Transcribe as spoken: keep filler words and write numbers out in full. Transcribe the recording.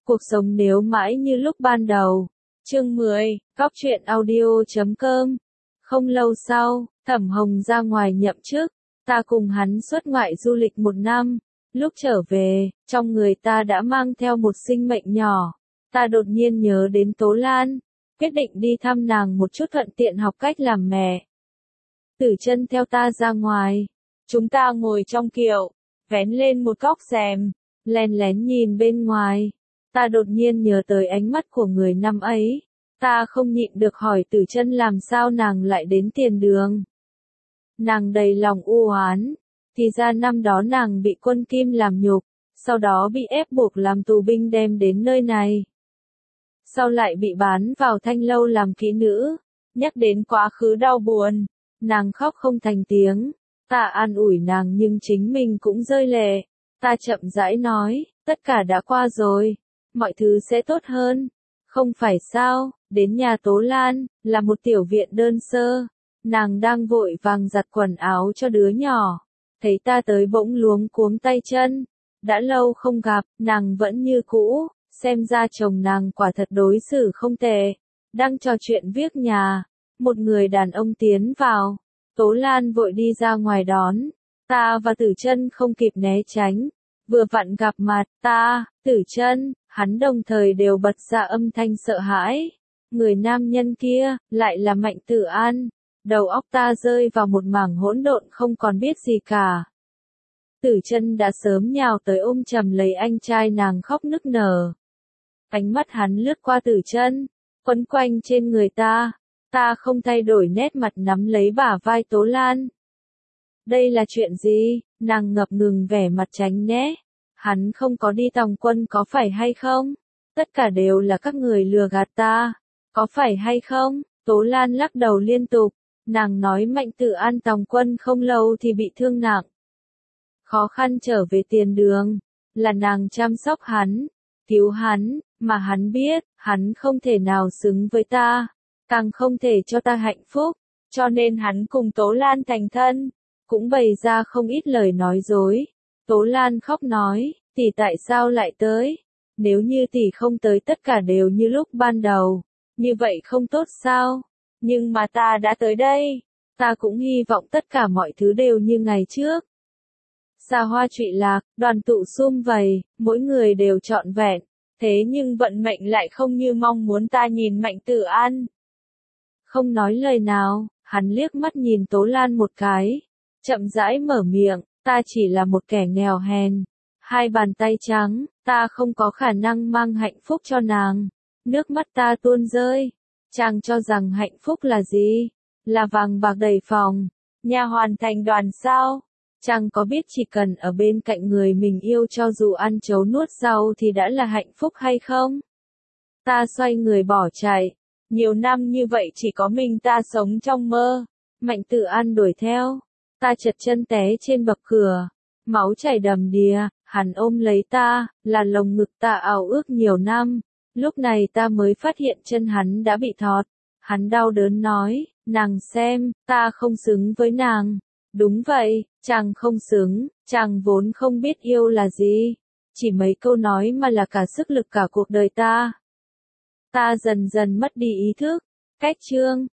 Cuộc sống nếu mãi như lúc ban đầu. Chương mười, Góc truyện audio chấm com. Không lâu sau, Thẩm Hồng ra ngoài nhậm chức, ta cùng hắn xuất ngoại du lịch một năm. Lúc trở về, trong người ta đã mang theo một sinh mệnh nhỏ. Ta đột nhiên nhớ đến Tố Lan, quyết định đi thăm nàng một chút thuận tiện học cách làm mẹ. Tử Chân theo ta ra ngoài. Chúng ta ngồi trong kiệu, vén lên một góc rèm, lén lén nhìn bên ngoài. Ta đột nhiên nhớ tới ánh mắt của người năm ấy. Ta không nhịn được hỏi Tử Chân làm sao nàng lại đến tiền đường. Nàng đầy lòng u oán. Thì ra năm đó nàng bị quân Kim làm nhục, sau đó bị ép buộc làm tù binh đem đến nơi này. Sau lại bị bán vào thanh lâu làm kỹ nữ. Nhắc đến quá khứ đau buồn, nàng khóc không thành tiếng. Ta an ủi nàng nhưng chính mình cũng rơi lệ. Ta chậm rãi nói, tất cả đã qua rồi, mọi thứ sẽ tốt hơn. Không phải sao, đến nhà Tố Lan, là một tiểu viện đơn sơ. Nàng đang vội vàng giặt quần áo cho đứa nhỏ. Thấy ta tới bỗng luống cuống tay chân. Đã lâu không gặp, nàng vẫn như cũ, xem ra chồng nàng quả thật đối xử không tệ. Đang trò chuyện việc nhà, một người đàn ông tiến vào. Tố Lan vội đi ra ngoài đón. Ta và Tử Chân không kịp né tránh. Vừa vặn gặp mặt, ta, Tử Chân, hắn đồng thời đều bật ra âm thanh sợ hãi. Người nam nhân kia, lại là Mạnh Tử An. Đầu óc ta rơi vào một mảng hỗn độn không còn biết gì cả. Tử Chân đã sớm nhào tới ôm chầm lấy anh trai nàng khóc nức nở. Ánh mắt hắn lướt qua Tử Chân, quấn quanh trên người ta. Ta không thay đổi nét mặt nắm lấy bả vai Tố Lan. Đây là chuyện gì? Nàng ngập ngừng vẻ mặt tránh né. Hắn không có đi tòng quân có phải hay không? Tất cả đều là các người lừa gạt ta. Có phải hay không? Tố Lan lắc đầu liên tục. Nàng nói Mạnh Tử An tòng quân không lâu thì bị thương nặng. Khó khăn trở về tiền đường. Là nàng chăm sóc hắn, cứu hắn, mà hắn biết, hắn không thể nào xứng với ta. Càng không thể cho ta hạnh phúc. Cho nên hắn cùng Tố Lan thành thân. Cũng bày ra không ít lời nói dối. Tố Lan khóc nói, tỷ tại sao lại tới? Nếu như tỷ không tới tất cả đều như lúc ban đầu. Như vậy không tốt sao? Nhưng mà ta đã tới đây. Ta cũng hy vọng tất cả mọi thứ đều như ngày trước. Xa hoa trụy lạc, đoàn tụ sum vầy, mỗi người đều trọn vẹn. Thế nhưng vận mệnh lại không như mong muốn ta nhìn Mạnh Tử An. Không nói lời nào, hắn liếc mắt nhìn Tố Lan một cái. Chậm rãi mở miệng, ta chỉ là một kẻ nghèo hèn. Hai bàn tay trắng, ta không có khả năng mang hạnh phúc cho nàng. Nước mắt ta tuôn rơi. Chàng cho rằng hạnh phúc là gì? Là vàng bạc đầy phòng, nhà hoàn thành đoàn sao? Chàng có biết chỉ cần ở bên cạnh người mình yêu cho dù ăn chấu nuốt rau thì đã là hạnh phúc hay không? Ta xoay người bỏ chạy. Nhiều năm như vậy chỉ có mình ta sống trong mơ. Mạnh Tử An đuổi theo. Ta trật chân té trên bậc cửa. Máu chảy đầm đìa. Hắn ôm lấy ta, là lồng ngực ta ao ước nhiều năm. Lúc này ta mới phát hiện chân hắn đã bị thọt. Hắn đau đớn nói, nàng xem, ta không xứng với nàng. Đúng vậy, chàng không xứng, chàng vốn không biết yêu là gì. Chỉ mấy câu nói mà là cả sức lực cả cuộc đời ta. Ta dần dần mất đi ý thức. Cách chương